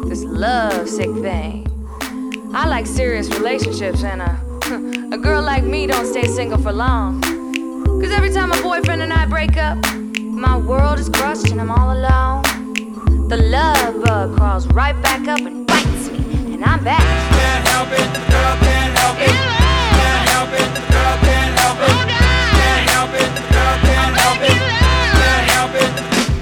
this love sick thing. I like serious relationships, and a girl like me don't stay single for long. Cause every time my boyfriend and I break up, my world is crushed and I'm all alone. The love bug crawls right back up and bites me, and I'm back. Can't help it, girl, can't help it. Can't help it, girl, can't help it. Can't help it, girl, can't help it. Can't help it.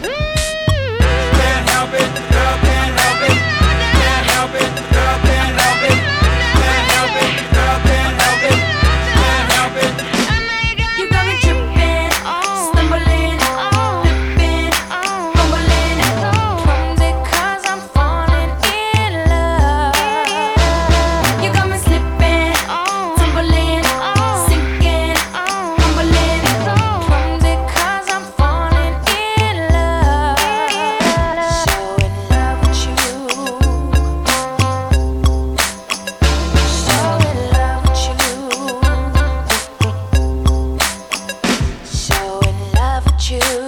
Can't help it, girl, can't help it. Can't help it, girl, can't help it. Can't help it, girl, can't help it. Can't help it. You got me tripping, stumbling, flipping, fumbling. Clumsy 'cause I'm falling in love. You got me slipping, tumbling, sinking, fumbling. Clumsy 'cause I'm falling in love. So in love with you. So in love with you. So in love with you.